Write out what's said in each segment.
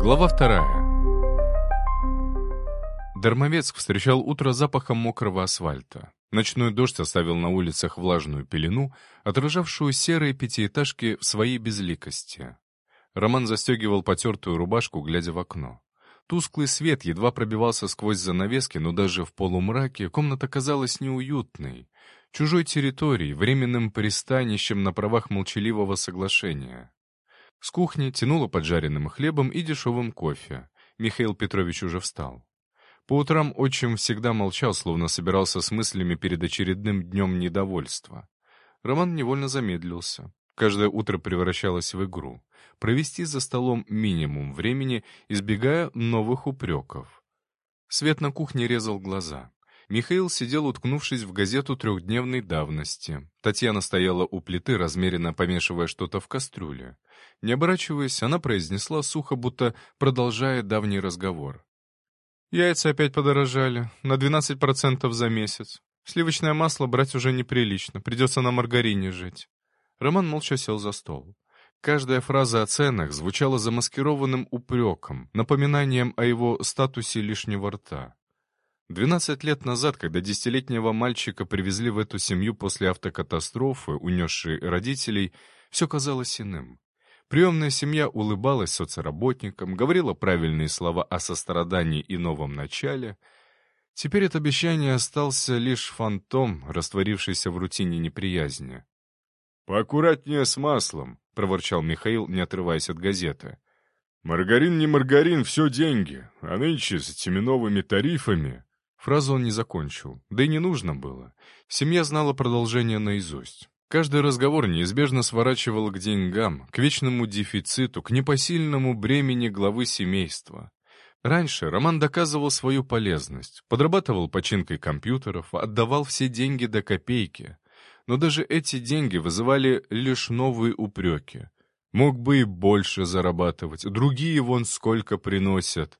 Глава 2. Дармовецк встречал утро запахом мокрого асфальта. Ночной дождь оставил на улицах влажную пелену, отражавшую серые пятиэтажки в своей безликости. Роман застегивал потертую рубашку, глядя в окно. Тусклый свет едва пробивался сквозь занавески, но даже в полумраке комната казалась неуютной, чужой территорией, временным пристанищем на правах молчаливого соглашения. С кухни тянуло поджаренным хлебом и дешевым кофе. Михаил Петрович уже встал. По утрам отчим всегда молчал, словно собирался с мыслями перед очередным днем недовольства. Роман невольно замедлился. Каждое утро превращалось в игру. Провести за столом минимум времени, избегая новых упреков. Свет на кухне резал глаза. Михаил сидел, уткнувшись в газету трехдневной давности. Татьяна стояла у плиты, размеренно помешивая что-то в кастрюле. Не оборачиваясь, она произнесла сухо, будто продолжая давний разговор. «Яйца опять подорожали, на 12% за месяц. Сливочное масло брать уже неприлично, придется на маргарине жить». Роман молча сел за стол. Каждая фраза о ценах звучала замаскированным упреком, напоминанием о его статусе лишнего рта. 12 лет назад, когда 10-летнего мальчика привезли в эту семью после автокатастрофы, унесшей родителей, все казалось иным. Приемная семья улыбалась соцработникам, говорила правильные слова о сострадании и новом начале. Теперь от обещания остался лишь фантом, растворившийся в рутине неприязни. «Поаккуратнее с маслом», — проворчал Михаил, не отрываясь от газеты. «Маргарин не маргарин, все деньги, а нынче с этими новыми тарифами...» Фразу он не закончил, да и не нужно было. Семья знала продолжение наизусть. Каждый разговор неизбежно сворачивал к деньгам, к вечному дефициту, к непосильному бремени главы семейства. Раньше Роман доказывал свою полезность, подрабатывал починкой компьютеров, отдавал все деньги до копейки. Но даже эти деньги вызывали лишь новые упреки. Мог бы и больше зарабатывать, другие вон сколько приносят.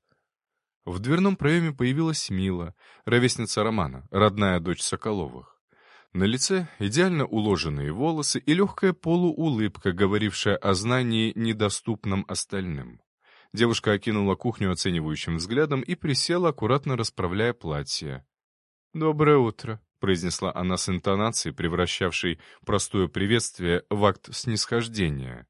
В дверном проеме появилась Мила, ровесница Романа, родная дочь Соколовых. На лице идеально уложенные волосы и легкая полуулыбка, говорившая о знании, недоступном остальным. Девушка окинула кухню оценивающим взглядом и присела, аккуратно расправляя платье. «Доброе утро», — произнесла она с интонацией, превращавшей простое приветствие в акт снисхождения.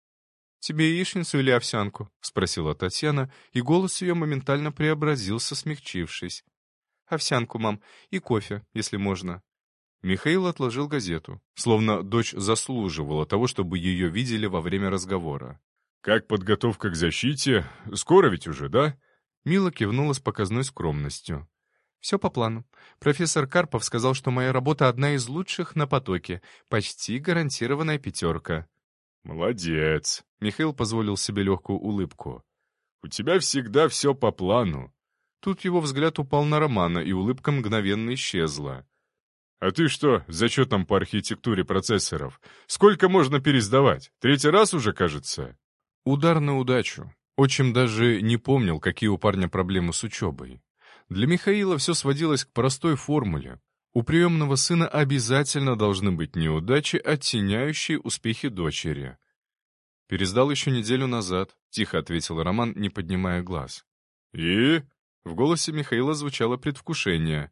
«Тебе яичницу или овсянку?» — спросила Татьяна, и голос ее моментально преобразился, смягчившись. «Овсянку, мам, и кофе, если можно». Михаил отложил газету, словно дочь заслуживала того, чтобы ее видели во время разговора. «Как подготовка к защите? Скоро ведь уже, да?» Мила кивнула с показной скромностью. «Все по плану. Профессор Карпов сказал, что моя работа одна из лучших на потоке, почти гарантированная 5. «Молодец!» — Михаил позволил себе легкую улыбку. «У тебя всегда все по плану». Тут его взгляд упал на Романа, и улыбка мгновенно исчезла. «А ты что, с зачетом по архитектуре процессоров? Сколько можно пересдавать? 3-й раз уже, кажется?» Удар на удачу. Отчим даже не помнил, какие у парня проблемы с учебой. Для Михаила все сводилось к простой формуле. У приемного сына обязательно должны быть неудачи, оттеняющие успехи дочери. «Пересдал еще неделю назад», — тихо ответил Роман, не поднимая глаз. «И?» — в голосе Михаила звучало предвкушение.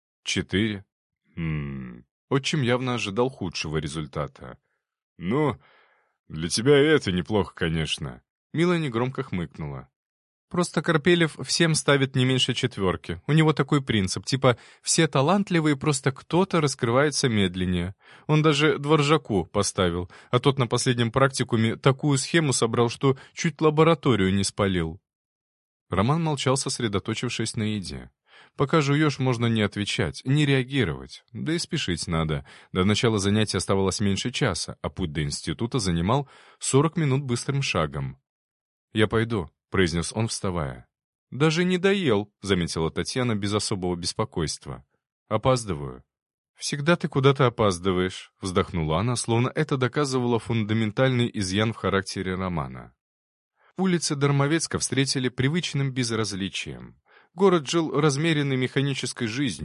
4. Отчим явно ожидал худшего результата. «Ну, для тебя и это неплохо, конечно». Мила негромко хмыкнула. «Просто Карпелев всем ставит не меньше 4. У него такой принцип, типа все талантливые, просто кто-то раскрывается медленнее. Он даже Дворжаку поставил, а тот на последнем практикуме такую схему собрал, что чуть лабораторию не спалил». Роман молчал, сосредоточившись на еде. Пока жуешь, можно не отвечать, не реагировать, да и спешить надо. До начала занятия оставалось меньше часа, а путь до института занимал 40 минут быстрым шагом. «Я пойду», — произнес он, вставая. «Даже не доел», — заметила Татьяна без особого беспокойства. «Опаздываю». «Всегда ты куда-то опаздываешь», — вздохнула она, словно это доказывало фундаментальный изъян в характере Романа. Улицы Дармовецка встретили привычным безразличием. Город жил размеренной механической жизнью.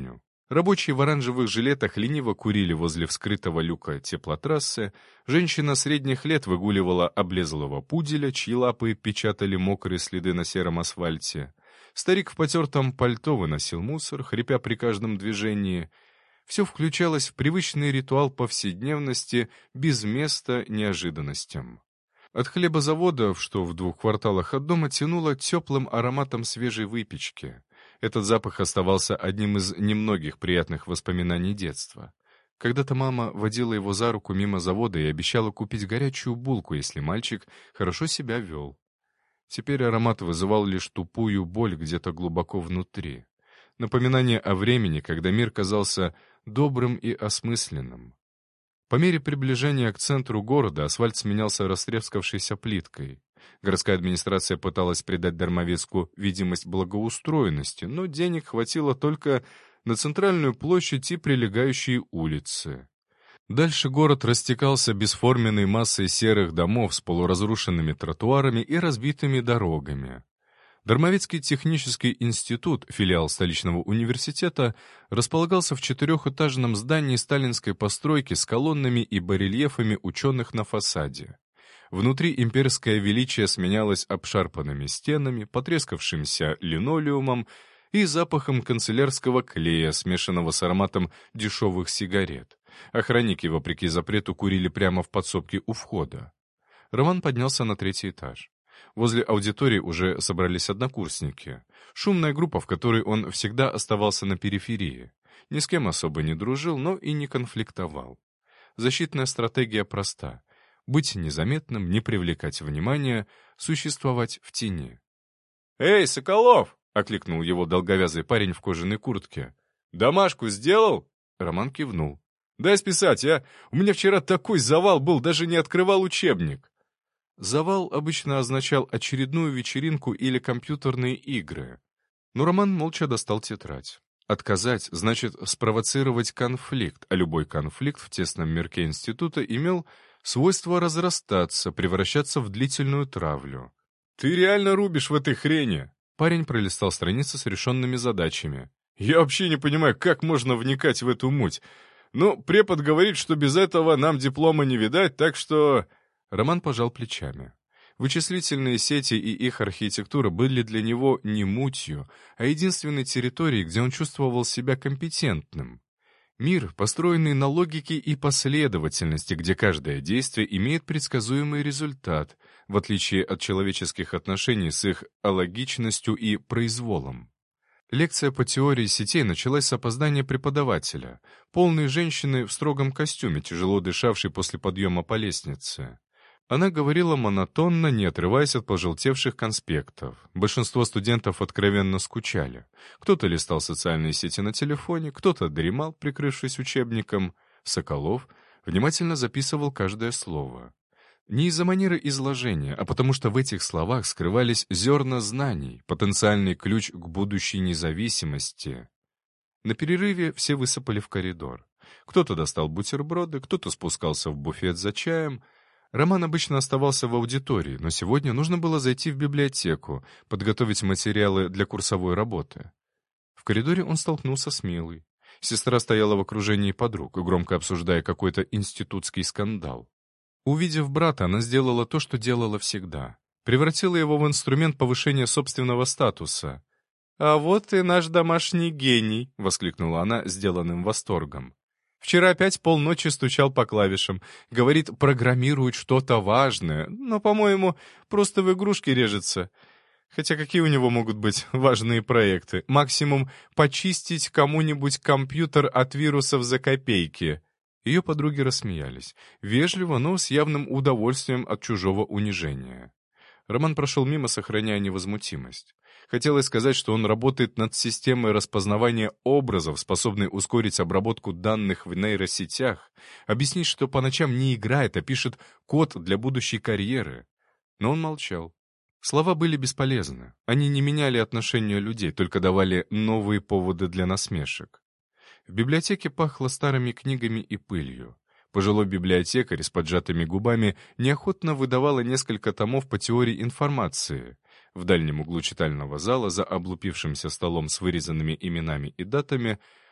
Рабочие в оранжевых жилетах лениво курили возле вскрытого люка теплотрассы, женщина средних лет выгуливала облезлого пуделя, чьи лапы печатали мокрые следы на сером асфальте. Старик в потертом пальто выносил мусор, хрипя при каждом движении. Все включалось в привычный ритуал повседневности, без места неожиданностям. От хлебозаводов, что в 2 кварталах от дома, тянуло теплым ароматом свежей выпечки. Этот запах оставался одним из немногих приятных воспоминаний детства. Когда-то мама водила его за руку мимо завода и обещала купить горячую булку, если мальчик хорошо себя вел. Теперь аромат вызывал лишь тупую боль где-то глубоко внутри. Напоминание о времени, когда мир казался добрым и осмысленным. По мере приближения к центру города асфальт сменялся растрескавшейся плиткой. Городская администрация пыталась придать Дармовецку видимость благоустроенности, но денег хватило только на центральную площадь и прилегающие улицы. Дальше город растекался бесформенной массой серых домов с полуразрушенными тротуарами и разбитыми дорогами. Дармовецкий технический институт, филиал столичного университета, располагался в 4-этажном здании сталинской постройки с колоннами и барельефами ученых на фасаде. Внутри имперское величие сменялось обшарпанными стенами, потрескавшимся линолеумом и запахом канцелярского клея, смешанного с ароматом дешевых сигарет. Охранники, вопреки запрету, курили прямо в подсобке у входа. Роман поднялся на 3-й этаж. Возле аудитории уже собрались однокурсники. Шумная группа, в которой он всегда оставался на периферии. Ни с кем особо не дружил, но и не конфликтовал. Защитная стратегия проста. Быть незаметным, не привлекать внимания, существовать в тени. «Эй, Соколов!» — окликнул его долговязый парень в кожаной куртке. «Домашку сделал?» Роман кивнул. «Дай списать, а! У меня вчера такой завал был, даже не открывал учебник!» Завал обычно означал очередную вечеринку или компьютерные игры. Но Роман молча достал тетрадь. Отказать значит спровоцировать конфликт, а любой конфликт в тесном мирке института имел свойство разрастаться, превращаться в длительную травлю. «Ты реально рубишь в этой хрени?» Парень пролистал страницы с решенными задачами. «Я вообще не понимаю, как можно вникать в эту муть. Ну, препод говорит, что без этого нам диплома не видать, так что...» Роман пожал плечами. Вычислительные сети и их архитектура были для него не мутью, а единственной территорией, где он чувствовал себя компетентным. Мир, построенный на логике и последовательности, где каждое действие имеет предсказуемый результат, в отличие от человеческих отношений с их алогичностью и произволом. Лекция по теории сетей началась с опоздания преподавателя, полной женщины в строгом костюме, тяжело дышавшей после подъема по лестнице. Она говорила монотонно, не отрываясь от пожелтевших конспектов. Большинство студентов откровенно скучали. Кто-то листал социальные сети на телефоне, кто-то дремал, прикрывшись учебником. Соколов внимательно записывал каждое слово. Не из-за манеры изложения, а потому что в этих словах скрывались зерна знаний, потенциальный ключ к будущей независимости. На перерыве все высыпали в коридор. Кто-то достал бутерброды, кто-то спускался в буфет за чаем. Роман обычно оставался в аудитории, но сегодня нужно было зайти в библиотеку, подготовить материалы для курсовой работы. В коридоре он столкнулся с Милой. Сестра стояла в окружении подруг, громко обсуждая какой-то институтский скандал. Увидев брата, она сделала то, что делала всегда. Превратила его в инструмент повышения собственного статуса. «А вот и наш домашний гений!» — воскликнула она сделанным восторгом. «Вчера опять полночи стучал по клавишам. Говорит, программирует что-то важное, но, по-моему, просто в игрушки режется. Хотя какие у него могут быть важные проекты? Максимум почистить кому-нибудь компьютер от вирусов за копейки». Ее подруги рассмеялись. Вежливо, но с явным удовольствием от чужого унижения. Роман прошел мимо, сохраняя невозмутимость. Хотелось сказать, что он работает над системой распознавания образов, способной ускорить обработку данных в нейросетях, объяснить, что по ночам не играет, а пишет код для будущей карьеры. Но он молчал. Слова были бесполезны. Они не меняли отношения людей, только давали новые поводы для насмешек. В библиотеке пахло старыми книгами и пылью. Пожилой библиотекарь с поджатыми губами неохотно выдавала несколько томов по теории информации. В дальнем углу читального зала, за облупившимся столом с вырезанными именами и датами,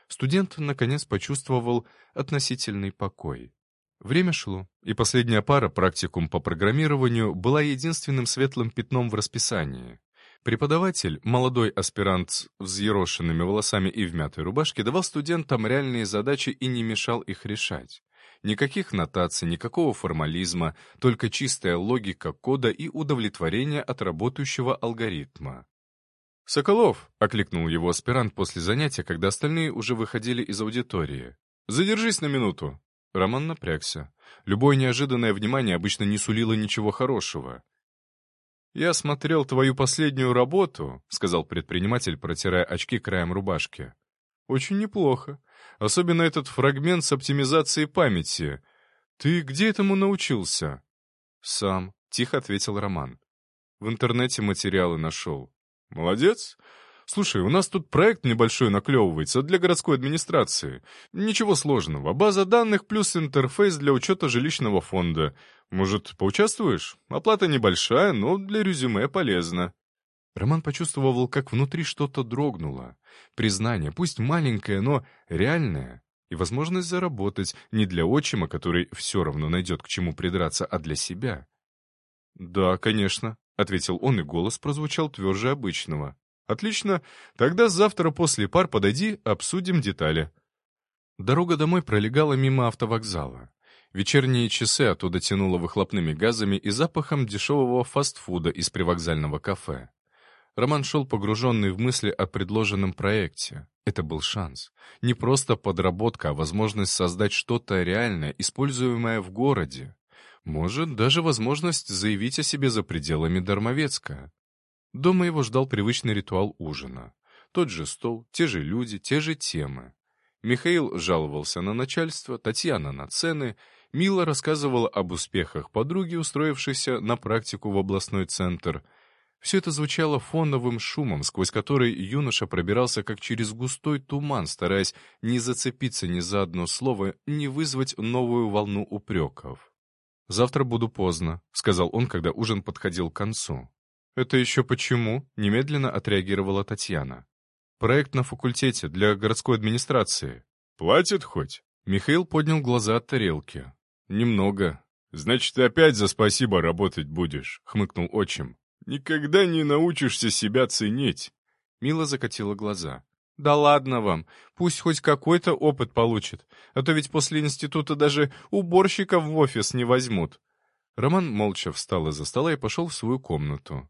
Студент, наконец, почувствовал относительный покой. Время шло, и последняя пара, практикум по программированию, была единственным светлым пятном в расписании. Преподаватель, молодой аспирант с взъерошенными волосами и в мятой рубашке, давал студентам реальные задачи и не мешал их решать. Никаких нотаций, никакого формализма, только чистая логика кода и удовлетворение от работающего алгоритма. «Соколов!» — окликнул его аспирант после занятия, когда остальные уже выходили из аудитории. «Задержись на минуту!» Роман напрягся. Любое неожиданное внимание обычно не сулило ничего хорошего. «Я смотрел твою последнюю работу», — сказал предприниматель, протирая очки краем рубашки. «Очень неплохо. Особенно этот фрагмент с оптимизацией памяти. Ты где этому научился?» «Сам», — тихо ответил Роман. «В интернете материалы нашел». «Молодец. Слушай, у нас тут проект небольшой наклевывается для городской администрации. Ничего сложного. База данных плюс интерфейс для учета жилищного фонда. Может, поучаствуешь? Оплата небольшая, но для резюме полезно». Роман почувствовал, как внутри что-то дрогнуло. Признание, пусть маленькое, но реальное. И возможность заработать не для отчима, который все равно найдет к чему придраться, а для себя. «Да, конечно», — ответил он, и голос прозвучал тверже обычного. «Отлично. Тогда завтра после пар подойди, обсудим детали». Дорога домой пролегала мимо автовокзала. Вечерние часы оттуда тянуло выхлопными газами и запахом дешевого фастфуда из привокзального кафе. Роман шел погруженный в мысли о предложенном проекте. Это был шанс. Не просто подработка, а возможность создать что-то реальное, используемое в городе. Может, даже возможность заявить о себе за пределами Дармовецка. Дома его ждал привычный ритуал ужина. Тот же стол, те же люди, те же темы. Михаил жаловался на начальство, Татьяна на цены, Мила рассказывала об успехах подруги, устроившейся на практику в областной центр. Все это звучало фоновым шумом, сквозь который юноша пробирался как через густой туман, стараясь не зацепиться ни за одно слово, не вызвать новую волну упреков. «Завтра буду поздно», — сказал он, когда ужин подходил к концу. «Это еще почему?» — немедленно отреагировала Татьяна. «Проект на факультете для городской администрации». «Платят хоть?» Михаил поднял глаза от тарелки. «Немного». «Значит, ты опять за спасибо работать будешь», — хмыкнул отчим. «Никогда не научишься себя ценить». Мила закатила глаза. «Да ладно вам, пусть хоть какой-то опыт получит, а то ведь после института даже уборщиков в офис не возьмут». Роман молча встал из-за стола и пошел в свою комнату.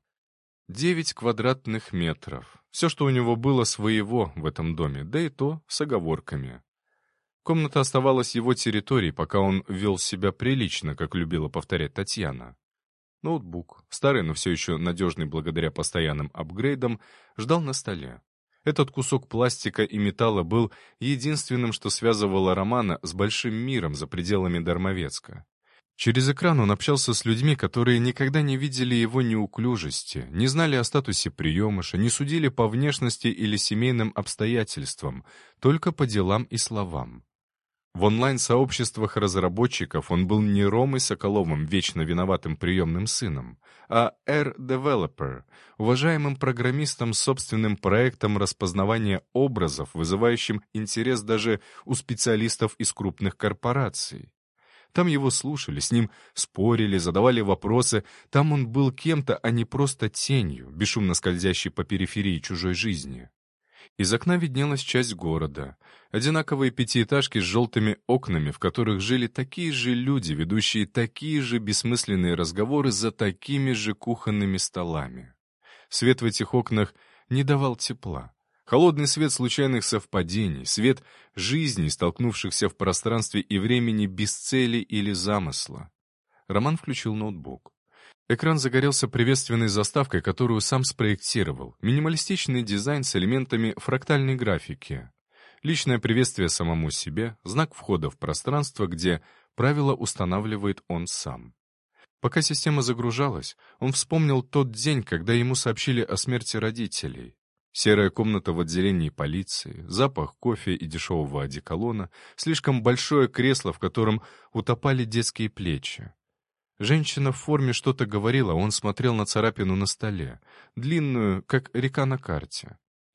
9 квадратных метров. Все, что у него было своего в этом доме, да и то с оговорками. Комната оставалась его территорией, пока он вел себя прилично, как любила повторять Татьяна. Ноутбук, старый, но все еще надежный благодаря постоянным апгрейдам, ждал на столе. Этот кусок пластика и металла был единственным, что связывало Романа с большим миром за пределами Дармовецка. Через экран он общался с людьми, которые никогда не видели его неуклюжести, не знали о статусе приемыша, не судили по внешности или семейным обстоятельствам, только по делам и словам. В онлайн-сообществах разработчиков он был не Ромой Соколовым, вечно виноватым приемным сыном, а R-Developer, уважаемым программистом с собственным проектом распознавания образов, вызывающим интерес даже у специалистов из крупных корпораций. Там его слушали, с ним спорили, задавали вопросы. Там он был кем-то, а не просто тенью, бесшумно скользящей по периферии чужой жизни. Из окна виднелась часть города. Одинаковые пятиэтажки с желтыми окнами, в которых жили такие же люди, ведущие такие же бессмысленные разговоры за такими же кухонными столами. Свет в этих окнах не давал тепла. Холодный свет случайных совпадений, свет жизней, столкнувшихся в пространстве и времени без цели или замысла. Роман включил ноутбук. Экран загорелся приветственной заставкой, которую сам спроектировал. Минималистичный дизайн с элементами фрактальной графики. Личное приветствие самому себе, знак входа в пространство, где правила устанавливает он сам. Пока система загружалась, он вспомнил тот день, когда ему сообщили о смерти родителей. Серая комната в отделении полиции, запах кофе и дешевого одеколона, слишком большое кресло, в котором утопали детские плечи. Женщина в форме что-то говорила, он смотрел на царапину на столе, длинную, как река на карте.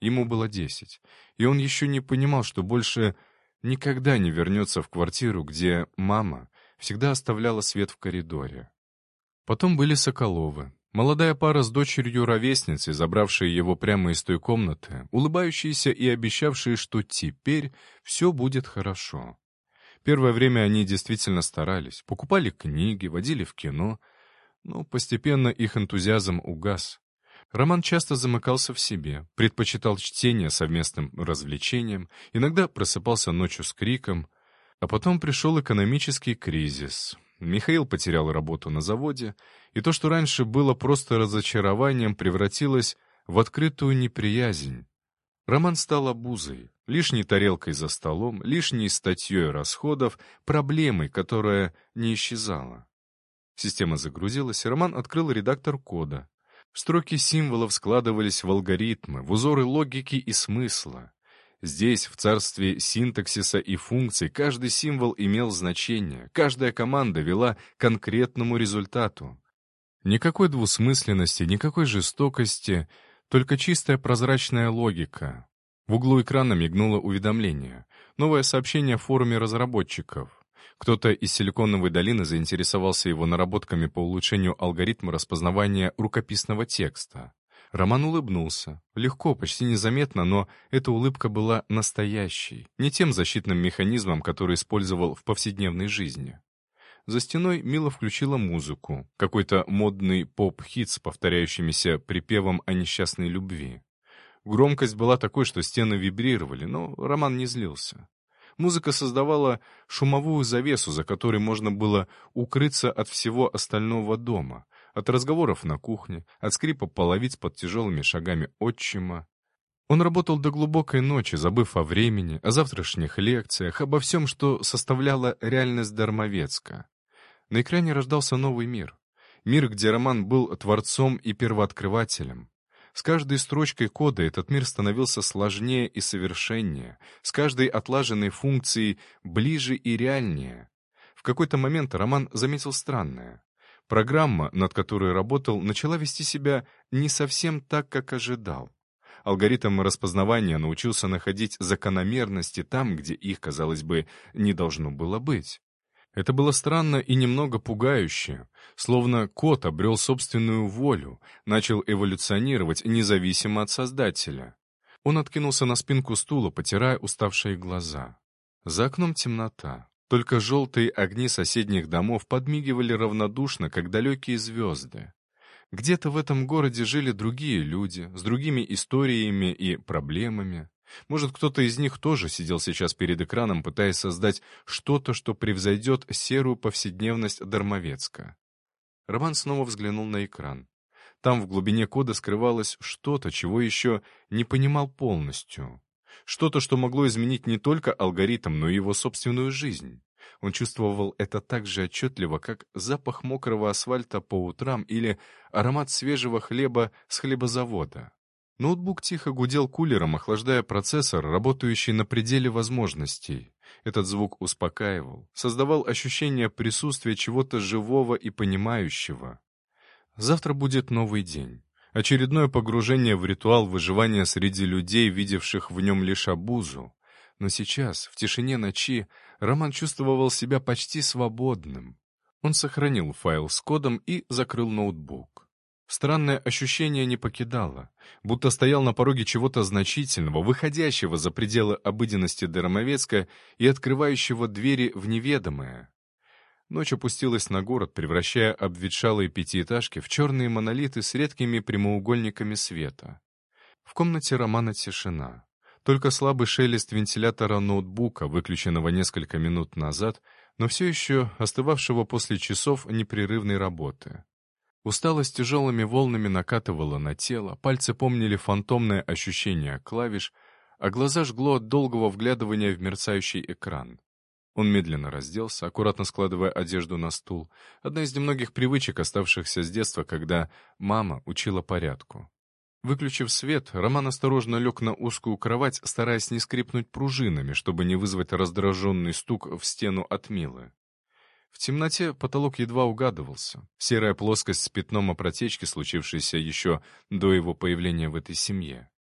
Ему было 10, и он еще не понимал, что больше никогда не вернется в квартиру, где мама всегда оставляла свет в коридоре. Потом были Соколовы. Молодая пара с дочерью-ровесницей, забравшая его прямо из той комнаты, улыбающиеся и обещавшие, что теперь все будет хорошо. Первое время они действительно старались, покупали книги, водили в кино, но постепенно их энтузиазм угас. Роман часто замыкался в себе, предпочитал чтение совместным развлечениям, иногда просыпался ночью с криком. А потом пришел экономический кризис. Михаил потерял работу на заводе, и то, что раньше было просто разочарованием, превратилось в открытую неприязнь. Роман стал обузой, лишней тарелкой за столом, лишней статьей расходов, проблемой, которая не исчезала. Система загрузилась, и Роман открыл редактор кода. Строки символов складывались в алгоритмы, в узоры логики и смысла. Здесь, в царстве синтаксиса и функций, каждый символ имел значение, каждая команда вела к конкретному результату. Никакой двусмысленности, никакой жестокости, только чистая прозрачная логика. В углу экрана мигнуло уведомление. Новое сообщение в форуме разработчиков. Кто-то из Силиконовой долины заинтересовался его наработками по улучшению алгоритма распознавания рукописного текста. Роман улыбнулся. Легко, почти незаметно, но эта улыбка была настоящей, не тем защитным механизмом, который использовал в повседневной жизни. За стеной Мила включила музыку, какой-то модный поп-хит с повторяющимися припевом о несчастной любви. Громкость была такой, что стены вибрировали, но Роман не злился. Музыка создавала шумовую завесу, за которой можно было укрыться от всего остального дома, от разговоров на кухне, от скрипа половиц под тяжелыми шагами отчима. Он работал до глубокой ночи, забыв о времени, о завтрашних лекциях, обо всем, что составляло реальность Дармовецка. На экране рождался новый мир. Мир, где Роман был творцом и первооткрывателем. С каждой строчкой кода этот мир становился сложнее и совершеннее, с каждой отлаженной функцией ближе и реальнее. В какой-то момент Роман заметил странное. Программа, над которой работал, начала вести себя не совсем так, как ожидал. Алгоритм распознавания научился находить закономерности там, где их, казалось бы, не должно было быть. Это было странно и немного пугающе, словно код обрел собственную волю, начал эволюционировать независимо от создателя. Он откинулся на спинку стула, потирая уставшие глаза. За окном темнота. Только желтые огни соседних домов подмигивали равнодушно, как далекие звезды. Где-то в этом городе жили другие люди, с другими историями и проблемами. Может, кто-то из них тоже сидел сейчас перед экраном, пытаясь создать что-то, что превзойдет серую повседневность Дармовецка. Роман снова взглянул на экран. Там в глубине кода скрывалось что-то, чего еще не понимал полностью. Что-то, что могло изменить не только алгоритм, но и его собственную жизнь. Он чувствовал это так же отчетливо, как запах мокрого асфальта по утрам или аромат свежего хлеба с хлебозавода. Ноутбук тихо гудел кулером, охлаждая процессор, работающий на пределе возможностей. Этот звук успокаивал, создавал ощущение присутствия чего-то живого и понимающего. Завтра будет новый день. Очередное погружение в ритуал выживания среди людей, видевших в нем лишь обузу. Но сейчас, в тишине ночи, Роман чувствовал себя почти свободным. Он сохранил файл с кодом и закрыл ноутбук. Странное ощущение не покидало, будто стоял на пороге чего-то значительного, выходящего за пределы обыденности Дармовецка и открывающего двери в неведомое. Ночь опустилась на город, превращая обветшалые пятиэтажки в черные монолиты с редкими прямоугольниками света. В комнате Романа тишина. Только слабый шелест вентилятора ноутбука, выключенного несколько минут назад, но все еще остывавшего после часов непрерывной работы. Усталость тяжелыми волнами накатывала на тело, пальцы помнили фантомное ощущение клавиш, а глаза жгло от долгого вглядывания в мерцающий экран. Он медленно разделся, аккуратно складывая одежду на стул. Одна из немногих привычек, оставшихся с детства, когда мама учила порядку. Выключив свет, Роман осторожно лег на узкую кровать, стараясь не скрипнуть пружинами, чтобы не вызвать раздраженный стук в стену от Милы. В темноте потолок едва угадывался. Серая плоскость с пятном о протечке, случившейся еще до его появления в этой семье.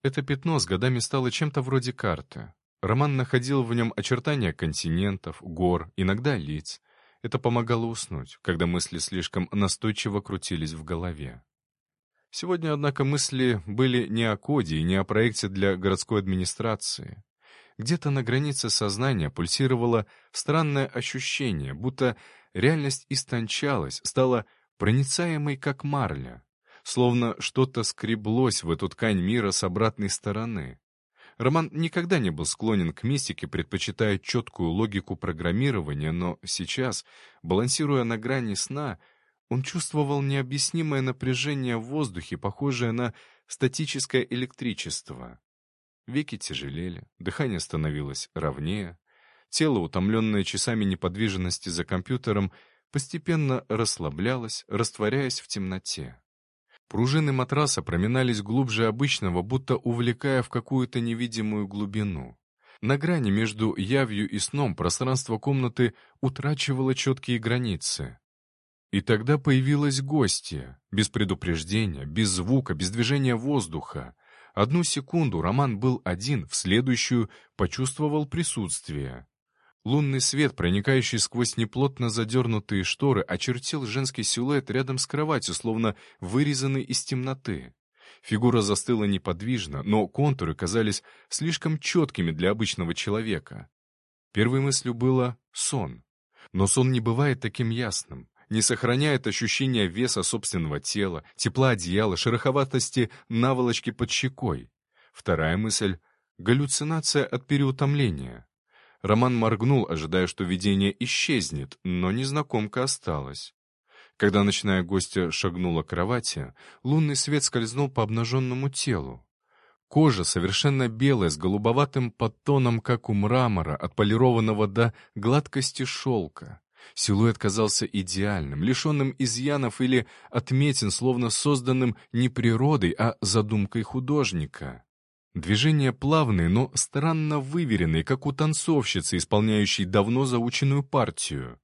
Это пятно с годами стало чем-то вроде карты. Роман находил в нем очертания континентов, гор, иногда лиц. Это помогало уснуть, когда мысли слишком настойчиво крутились в голове. Сегодня, однако, мысли были не о коде и не о проекте для городской администрации. Где-то на границе сознания пульсировало странное ощущение, будто реальность истончалась, стала проницаемой, как марля. Словно что-то скреблось в эту ткань мира с обратной стороны. Роман никогда не был склонен к мистике, предпочитая четкую логику программирования, но сейчас, балансируя на грани сна, он чувствовал необъяснимое напряжение в воздухе, похожее на статическое электричество. Веки тяжелели, дыхание становилось ровнее, тело, утомленное часами неподвижности за компьютером, постепенно расслаблялось, растворяясь в темноте. Пружины матраса проминались глубже обычного, будто увлекая в какую-то невидимую глубину. На грани между явью и сном пространство комнаты утрачивало четкие границы. И тогда появилась гостья, без предупреждения, без звука, без движения воздуха. Одну секунду Роман был один, в следующую почувствовал присутствие. Лунный свет, проникающий сквозь неплотно задернутые шторы, очертил женский силуэт рядом с кроватью, словно вырезанный из темноты. Фигура застыла неподвижно, но контуры казались слишком четкими для обычного человека. Первой мыслью было сон. Но сон не бывает таким ясным, не сохраняет ощущения веса собственного тела, тепла одеяла, шероховатости наволочки под щекой. Вторая мысль — галлюцинация от переутомления. Роман моргнул, ожидая, что видение исчезнет, но незнакомка осталась. Когда ночная гостья шагнула к кровати, лунный свет скользнул по обнаженному телу. Кожа совершенно белая, с голубоватым подтоном, как у мрамора, отполированного до гладкости шелка. Силуэт казался идеальным, лишенным изъянов или отметин, словно созданным не природой, а задумкой художника. Движения плавные, но странно выверенные, как у танцовщицы, исполняющей давно заученную партию.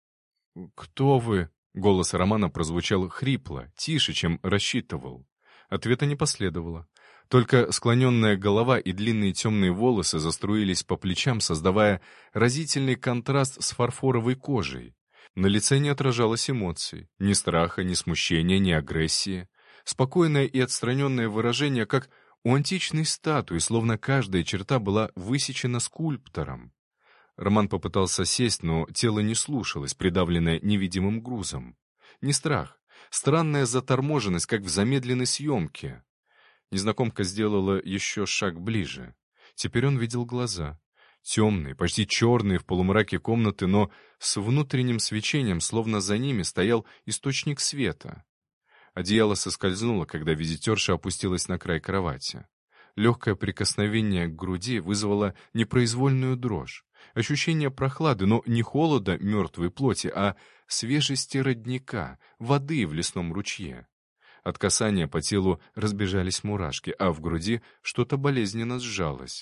«Кто вы?» — голос Романа прозвучал хрипло, тише, чем рассчитывал. Ответа не последовало. Только склоненная голова и длинные темные волосы заструились по плечам, создавая разительный контраст с фарфоровой кожей. На лице не отражалось эмоций, ни страха, ни смущения, ни агрессии. Спокойное и отстраненное выражение, как у античной статуи, словно каждая черта была высечена скульптором. Роман попытался сесть, но тело не слушалось, придавленное невидимым грузом. Не страх, странная заторможенность, как в замедленной съемке. Незнакомка сделала еще шаг ближе. Теперь он видел глаза. Темные, почти черные в полумраке комнаты, но с внутренним свечением, словно за ними стоял источник света. Одеяло соскользнуло, когда визитерша опустилась на край кровати. Легкое прикосновение к груди вызвало непроизвольную дрожь. Ощущение прохлады, но не холода мертвой плоти, а свежести родника, воды в лесном ручье. От касания по телу разбежались мурашки, а в груди что-то болезненно сжалось.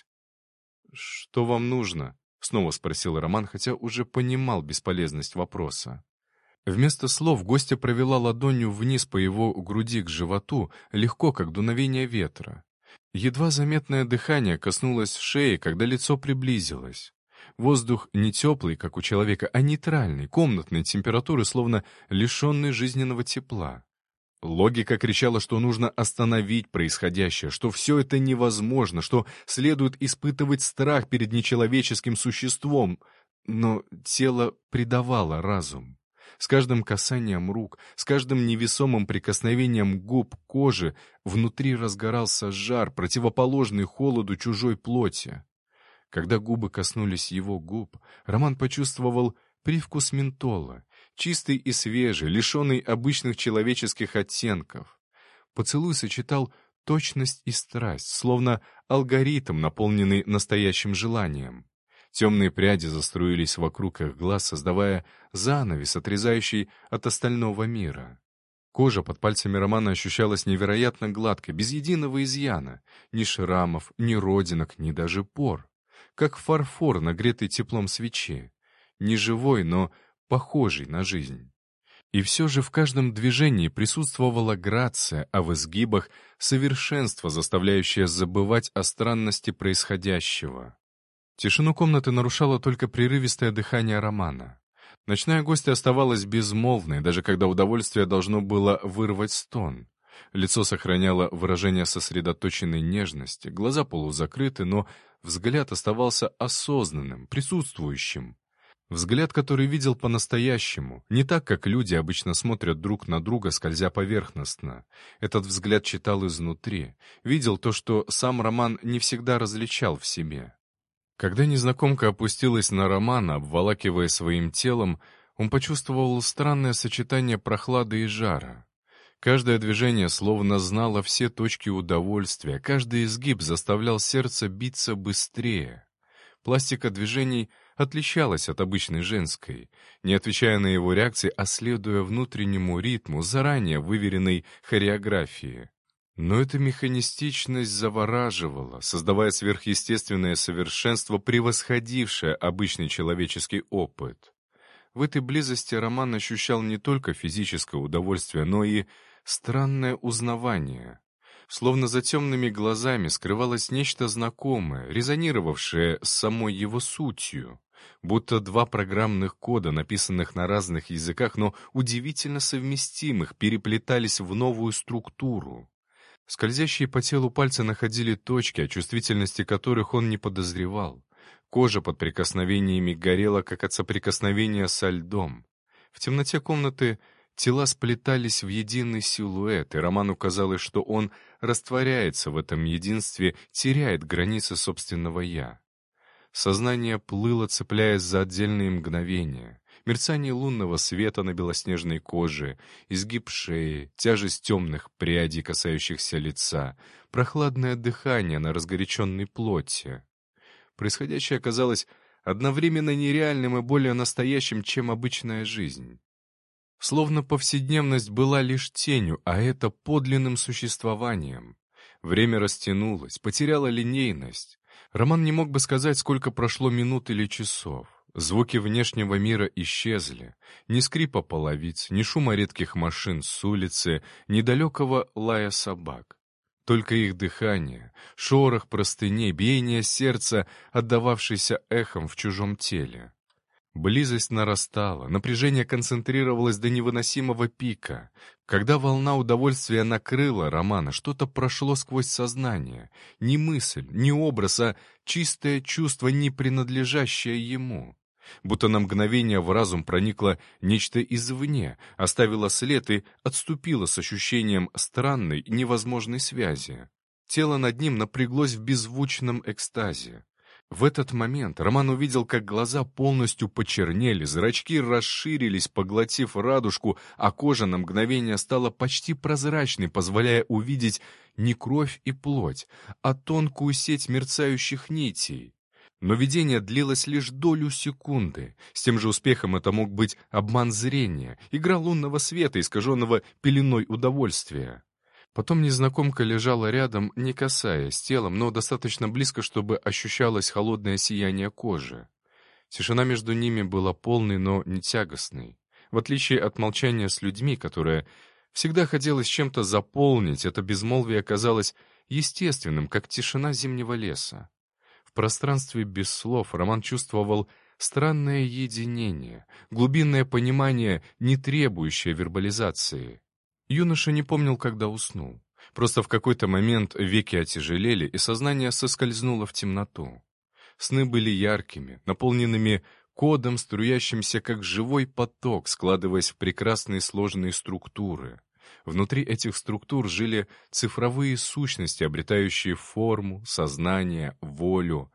«Что вам нужно?» — снова спросил Роман, хотя уже понимал бесполезность вопроса. Вместо слов гостья провела ладонью вниз по его груди к животу, легко, как дуновение ветра. Едва заметное дыхание коснулось шеи, когда лицо приблизилось. Воздух не теплый, как у человека, а нейтральный, комнатной температуры, словно лишенный жизненного тепла. Логика кричала, что нужно остановить происходящее, что все это невозможно, что следует испытывать страх перед нечеловеческим существом, но тело предавало разум. С каждым касанием рук, с каждым невесомым прикосновением губ к коже внутри разгорался жар, противоположный холоду чужой плоти. Когда губы коснулись его губ, Роман почувствовал привкус ментола, чистый и свежий, лишенный обычных человеческих оттенков. Поцелуй сочетал точность и страсть, словно алгоритм, наполненный настоящим желанием. Темные пряди заструились вокруг их глаз, создавая занавес, отрезающий от остального мира. Кожа под пальцами Романа ощущалась невероятно гладкой, без единого изъяна, ни шрамов, ни родинок, ни даже пор. Как фарфор, нагретый теплом свечи. Не живой, но похожий на жизнь. И все же в каждом движении присутствовала грация, а в изгибах — совершенство, заставляющее забывать о странности происходящего. Тишину комнаты нарушало только прерывистое дыхание Романа. Ночная гостья оставалась безмолвной, даже когда удовольствие должно было вырвать стон. Лицо сохраняло выражение сосредоточенной нежности, глаза полузакрыты, но взгляд оставался осознанным, присутствующим. Взгляд, который видел по-настоящему, не так, как люди обычно смотрят друг на друга, скользя поверхностно. Этот взгляд читал изнутри, видел то, что сам Роман не всегда различал в себе. Когда незнакомка опустилась на Романа, обволакивая своим телом, он почувствовал странное сочетание прохлады и жара. Каждое движение словно знало все точки удовольствия, каждый изгиб заставлял сердце биться быстрее. Пластика движений отличалась от обычной женской, не отвечая на его реакции, а следуя внутреннему ритму заранее выверенной хореографии. Но эта механистичность завораживала, создавая сверхъестественное совершенство, превосходившее обычный человеческий опыт. В этой близости Роман ощущал не только физическое удовольствие, но и странное узнавание. Словно за темными глазами скрывалось нечто знакомое, резонировавшее с самой его сутью. Будто два программных кода, написанных на разных языках, но удивительно совместимых, переплетались в новую структуру. Скользящие по телу пальцы находили точки, о чувствительности которых он не подозревал. Кожа под прикосновениями горела, как от соприкосновения со льдом. В темноте комнаты тела сплетались в единый силуэт, и Роману казалось, что он растворяется в этом единстве, теряет границы собственного «я». Сознание плыло, цепляясь за отдельные мгновения. Мерцание лунного света на белоснежной коже, изгиб шеи, тяжесть темных прядей, касающихся лица, прохладное дыхание на разгоряченной плоти. Происходящее оказалось одновременно нереальным и более настоящим, чем обычная жизнь. Словно повседневность была лишь тенью, а это подлинным существованием. Время растянулось, потеряло линейность. Роман не мог бы сказать, сколько прошло минут или часов. Звуки внешнего мира исчезли. Ни скрипа половиц, ни шума редких машин с улицы, ни далекого лая собак. Только их дыхание, шорох простыней, биение сердца, отдававшееся эхом в чужом теле. Близость нарастала, напряжение концентрировалось до невыносимого пика. Когда волна удовольствия накрыла Романа, что-то прошло сквозь сознание. Не мысль, не образ, а чистое чувство, не принадлежащее ему. Будто на мгновение в разум проникло нечто извне, оставило след и отступило с ощущением странной, невозможной связи. Тело над ним напряглось в беззвучном экстазе. В этот момент Роман увидел, как глаза полностью почернели, зрачки расширились, поглотив радужку, а кожа на мгновение стала почти прозрачной, позволяя увидеть не кровь и плоть, а тонкую сеть мерцающих нитей. Но видение длилось лишь долю секунды. С тем же успехом это мог быть обман зрения, игра лунного света, искаженного пеленой удовольствия. Потом незнакомка лежала рядом, не касаясь телом, но достаточно близко, чтобы ощущалось холодное сияние кожи. Тишина между ними была полной, но не тягостной. В отличие от молчания с людьми, которое всегда хотелось чем-то заполнить, это безмолвие оказалось естественным, как тишина зимнего леса. В пространстве без слов Роман чувствовал странное единение, глубинное понимание, не требующее вербализации. Юноша не помнил, когда уснул. Просто в какой-то момент веки отяжелели, и сознание соскользнуло в темноту. Сны были яркими, наполненными кодом, струящимся как живой поток, складываясь в прекрасные сложные структуры. Внутри этих структур жили цифровые сущности, обретающие форму, сознание, волю.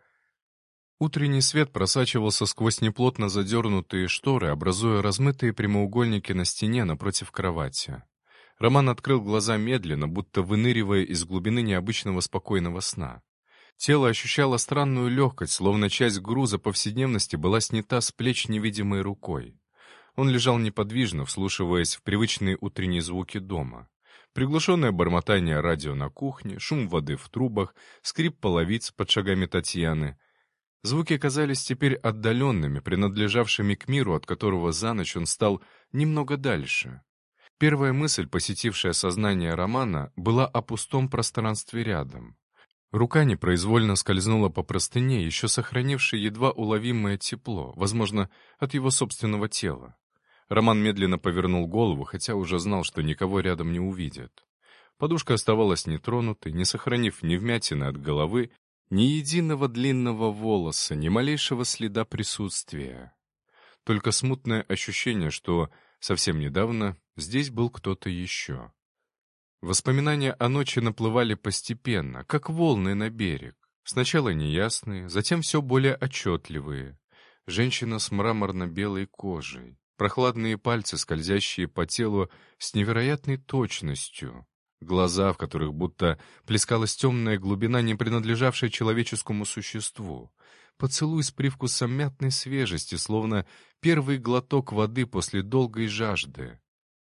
Утренний свет просачивался сквозь неплотно задернутые шторы, образуя размытые прямоугольники на стене напротив кровати. Роман открыл глаза медленно, будто выныривая из глубины необычного спокойного сна. Тело ощущало странную легкость, словно часть груза повседневности была снята с плеч невидимой рукой. Он лежал неподвижно, вслушиваясь в привычные утренние звуки дома. Приглушенное бормотание радио на кухне, шум воды в трубах, скрип половиц под шагами Татьяны. Звуки казались теперь отдаленными, принадлежавшими к миру, от которого за ночь он стал немного дальше. Первая мысль, посетившая сознание Романа, была о пустом пространстве рядом. Рука непроизвольно скользнула по простыне, еще сохранившей едва уловимое тепло, возможно, от его собственного тела. Роман медленно повернул голову, хотя уже знал, что никого рядом не увидит. Подушка оставалась нетронутой, не сохранив ни вмятины от головы, ни единого длинного волоса, ни малейшего следа присутствия. Только смутное ощущение, что совсем недавно здесь был кто-то еще. Воспоминания о ночи наплывали постепенно, как волны на берег. Сначала неясные, затем все более отчетливые. Женщина с мраморно-белой кожей, прохладные пальцы, скользящие по телу с невероятной точностью, глаза, в которых будто плескалась темная глубина, не принадлежавшая человеческому существу, поцелуй с привкусом мятной свежести, словно первый глоток воды после долгой жажды.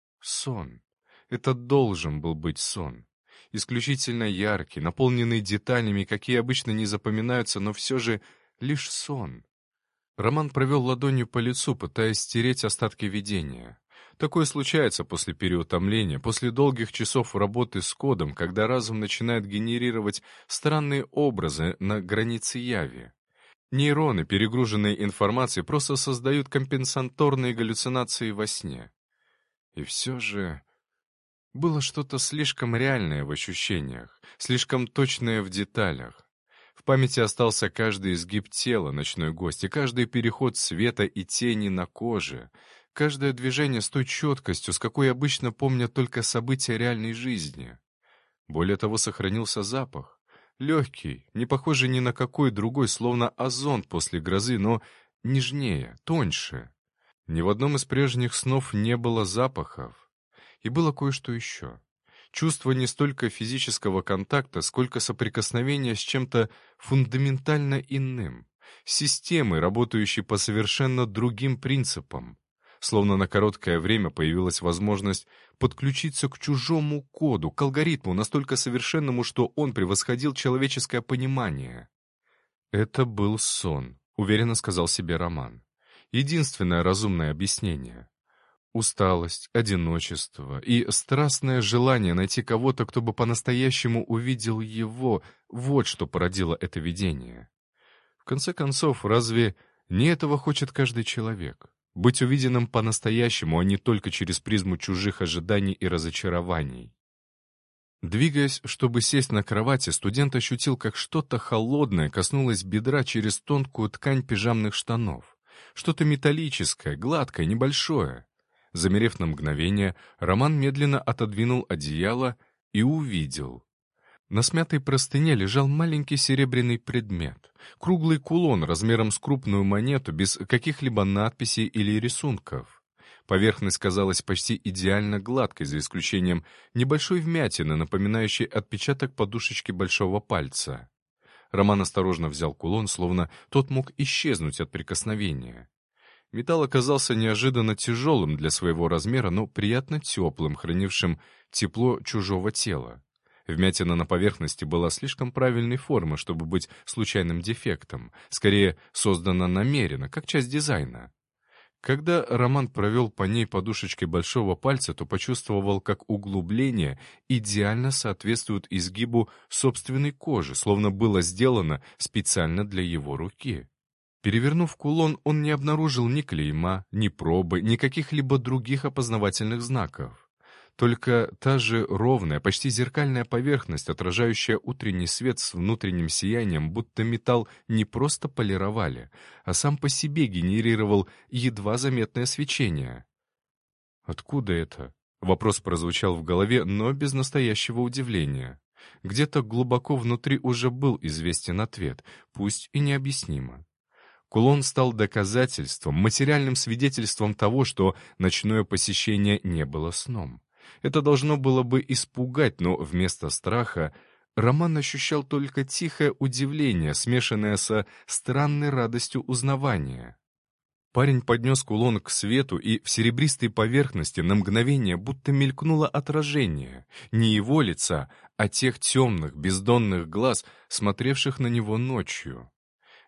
Сон. Это должен был быть сон. Исключительно яркий, наполненный деталями, какие обычно не запоминаются, но все же лишь сон. Роман провел ладонью по лицу, пытаясь стереть остатки видения. Такое случается после переутомления, после долгих часов работы с кодом, когда разум начинает генерировать странные образы на границе яви. Нейроны, перегруженные информацией, просто создают компенсаторные галлюцинации во сне. И все же было что-то слишком реальное в ощущениях, слишком точное в деталях. В памяти остался каждый изгиб тела ночной гости, каждый переход света и тени на коже, каждое движение с той четкостью, с какой обычно помнят только события реальной жизни. Более того, сохранился запах. Легкий, не похожий ни на какой другой, словно озон после грозы, но нежнее, тоньше. Ни в одном из прежних снов не было запахов. И было кое-что еще. Чувство не столько физического контакта, сколько соприкосновения с чем-то фундаментально иным, системой, работающей по совершенно другим принципам. Словно на короткое время появилась возможность подключиться к чужому коду, к алгоритму, настолько совершенному, что он превосходил человеческое понимание. «Это был сон», — уверенно сказал себе Роман. «Единственное разумное объяснение. Усталость, одиночество и страстное желание найти кого-то, кто бы по-настоящему увидел его, вот что породило это видение. В конце концов, разве не этого хочет каждый человек? Быть увиденным по-настоящему, а не только через призму чужих ожиданий и разочарований». Двигаясь, чтобы сесть на кровати, студент ощутил, как что-то холодное коснулось бедра через тонкую ткань пижамных штанов. Что-то металлическое, гладкое, небольшое. Замерев на мгновение, Роман медленно отодвинул одеяло и увидел. На смятой простыне лежал маленький серебряный предмет. Круглый кулон размером с крупную монету, без каких-либо надписей или рисунков. Поверхность казалась почти идеально гладкой, за исключением небольшой вмятины, напоминающей отпечаток подушечки большого пальца. Роман осторожно взял кулон, словно тот мог исчезнуть от прикосновения. Металл оказался неожиданно тяжелым для своего размера, но приятно теплым, хранившим тепло чужого тела. Вмятина на поверхности была слишком правильной формы, чтобы быть случайным дефектом, скорее создана намеренно, как часть дизайна. Когда Роман провел по ней подушечкой большого пальца, то почувствовал, как углубление идеально соответствует изгибу собственной кожи, словно было сделано специально для его руки. Перевернув кулон, он не обнаружил ни клейма, ни пробы, ни каких-либо других опознавательных знаков. Только та же ровная, почти зеркальная поверхность, отражающая утренний свет с внутренним сиянием, будто металл не просто полировали, а сам по себе генерировал едва заметное свечение. «Откуда это?» — вопрос прозвучал в голове, но без настоящего удивления. Где-то глубоко внутри уже был известен ответ, пусть и необъяснимо. Кулон стал доказательством, материальным свидетельством того, что ночное посещение не было сном. Это должно было бы испугать, но вместо страха Роман ощущал только тихое удивление, смешанное со странной радостью узнавания. Парень поднес кулон к свету, и в серебристой поверхности на мгновение будто мелькнуло отражение, не его лица, а тех темных, бездонных глаз, смотревших на него ночью.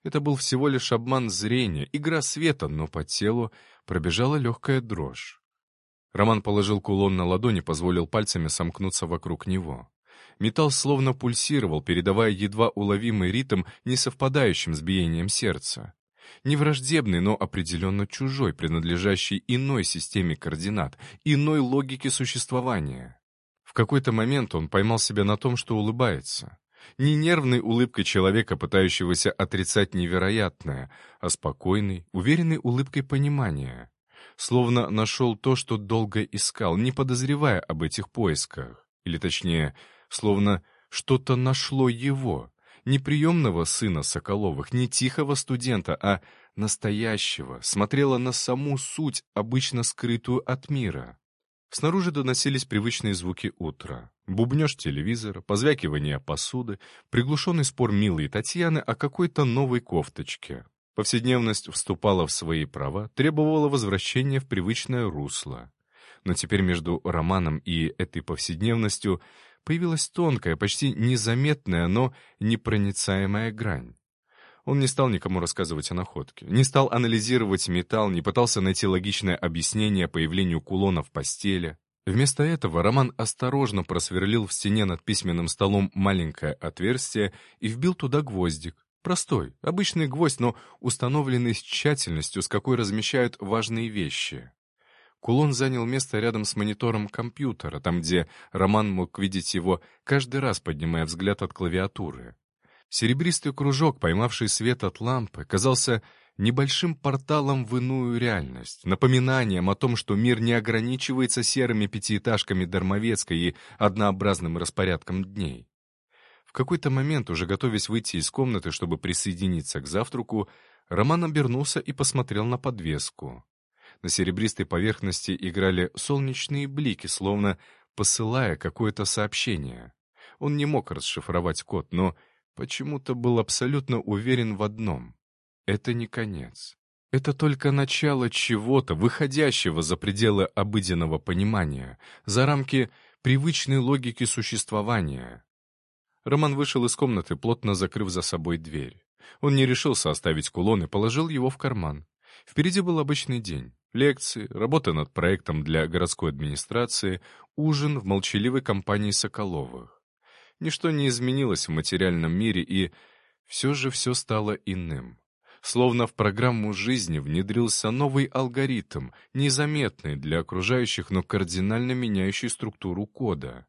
Это был всего лишь обман зрения, игра света, но по телу пробежала легкая дрожь. Роман положил кулон на ладонь и позволил пальцами сомкнуться вокруг него. Металл словно пульсировал, передавая едва уловимый ритм, не совпадающим с биением сердца. Не враждебный, но определенно чужой, принадлежащий иной системе координат, иной логике существования. В какой-то момент он поймал себя на том, что улыбается. Не нервной улыбкой человека, пытающегося отрицать невероятное, а спокойной, уверенной улыбкой понимания. Словно нашел то, что долго искал, не подозревая об этих поисках. Или точнее, словно что-то нашло его. Не приемного сына Соколовых, не тихого студента, а настоящего, смотрела на саму суть, обычно скрытую от мира. Снаружи доносились привычные звуки утра. Бубнёж телевизора, позвякивание посуды, приглушенный спор Милы и Татьяны о какой-то новой кофточке. Повседневность вступала в свои права, требовала возвращения в привычное русло. Но теперь между Романом и этой повседневностью появилась тонкая, почти незаметная, но непроницаемая грань. Он не стал никому рассказывать о находке, не стал анализировать металл, не пытался найти логичное объяснение появлению кулона в постели. Вместо этого Роман осторожно просверлил в стене над письменным столом маленькое отверстие и вбил туда гвоздик. Простой, обычный гвоздь, но установленный с тщательностью, с какой размещают важные вещи. Кулон занял место рядом с монитором компьютера, там, где Роман мог видеть его каждый раз, поднимая взгляд от клавиатуры. Серебристый кружок, поймавший свет от лампы, казался небольшим порталом в иную реальность, напоминанием о том, что мир не ограничивается серыми пятиэтажками Дармовецкой и однообразным распорядком дней. В какой-то момент, уже готовясь выйти из комнаты, чтобы присоединиться к завтраку, Роман обернулся и посмотрел на подвеску. На серебристой поверхности играли солнечные блики, словно посылая какое-то сообщение. Он не мог расшифровать код, но почему-то был абсолютно уверен в одном — это не конец. Это только начало чего-то, выходящего за пределы обыденного понимания, за рамки привычной логики существования. Роман вышел из комнаты, плотно закрыв за собой дверь. Он не решился оставить кулон и положил его в карман. Впереди был обычный день. Лекции, работа над проектом для городской администрации, ужин в молчаливой компании Соколовых. Ничто не изменилось в материальном мире, и все же все стало иным. Словно в программу жизни внедрился новый алгоритм, незаметный для окружающих, но кардинально меняющий структуру кода.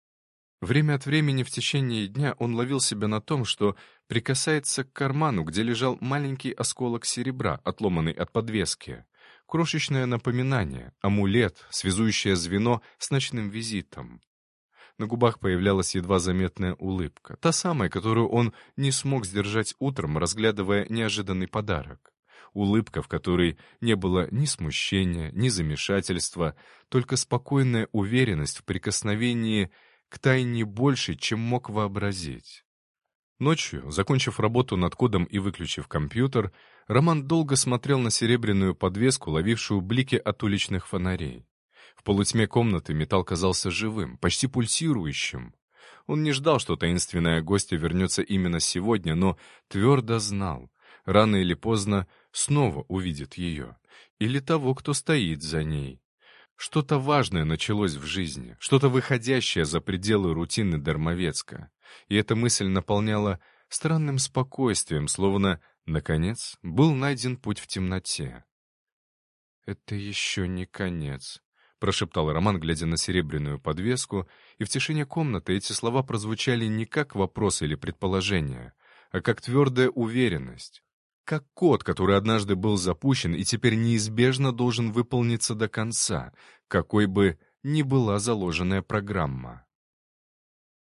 Время от времени в течение дня он ловил себя на том, что прикасается к карману, где лежал маленький осколок серебра, отломанный от подвески. Крошечное напоминание, амулет, связующее звено с ночным визитом. На губах появлялась едва заметная улыбка, та самая, которую он не смог сдержать утром, разглядывая неожиданный подарок. Улыбка, в которой не было ни смущения, ни замешательства, только спокойная уверенность в прикосновении к тайне больше, чем мог вообразить. Ночью, закончив работу над кодом и выключив компьютер, Роман долго смотрел на серебряную подвеску, ловившую блики от уличных фонарей. В полутьме комнаты металл казался живым, почти пульсирующим. Он не ждал, что таинственная гостья вернется именно сегодня, но твердо знал, рано или поздно снова увидит ее. Или того, кто стоит за ней. Что-то важное началось в жизни, что-то выходящее за пределы рутины Дармовецка. И эта мысль наполняла странным спокойствием, словно, наконец, был найден путь в темноте. «Это еще не конец», — прошептал Роман, глядя на серебряную подвеску, и в тишине комнаты эти слова прозвучали не как вопрос или предположение, а как твердая уверенность. Как код, который однажды был запущен и теперь неизбежно должен выполниться до конца, какой бы ни была заложенная программа.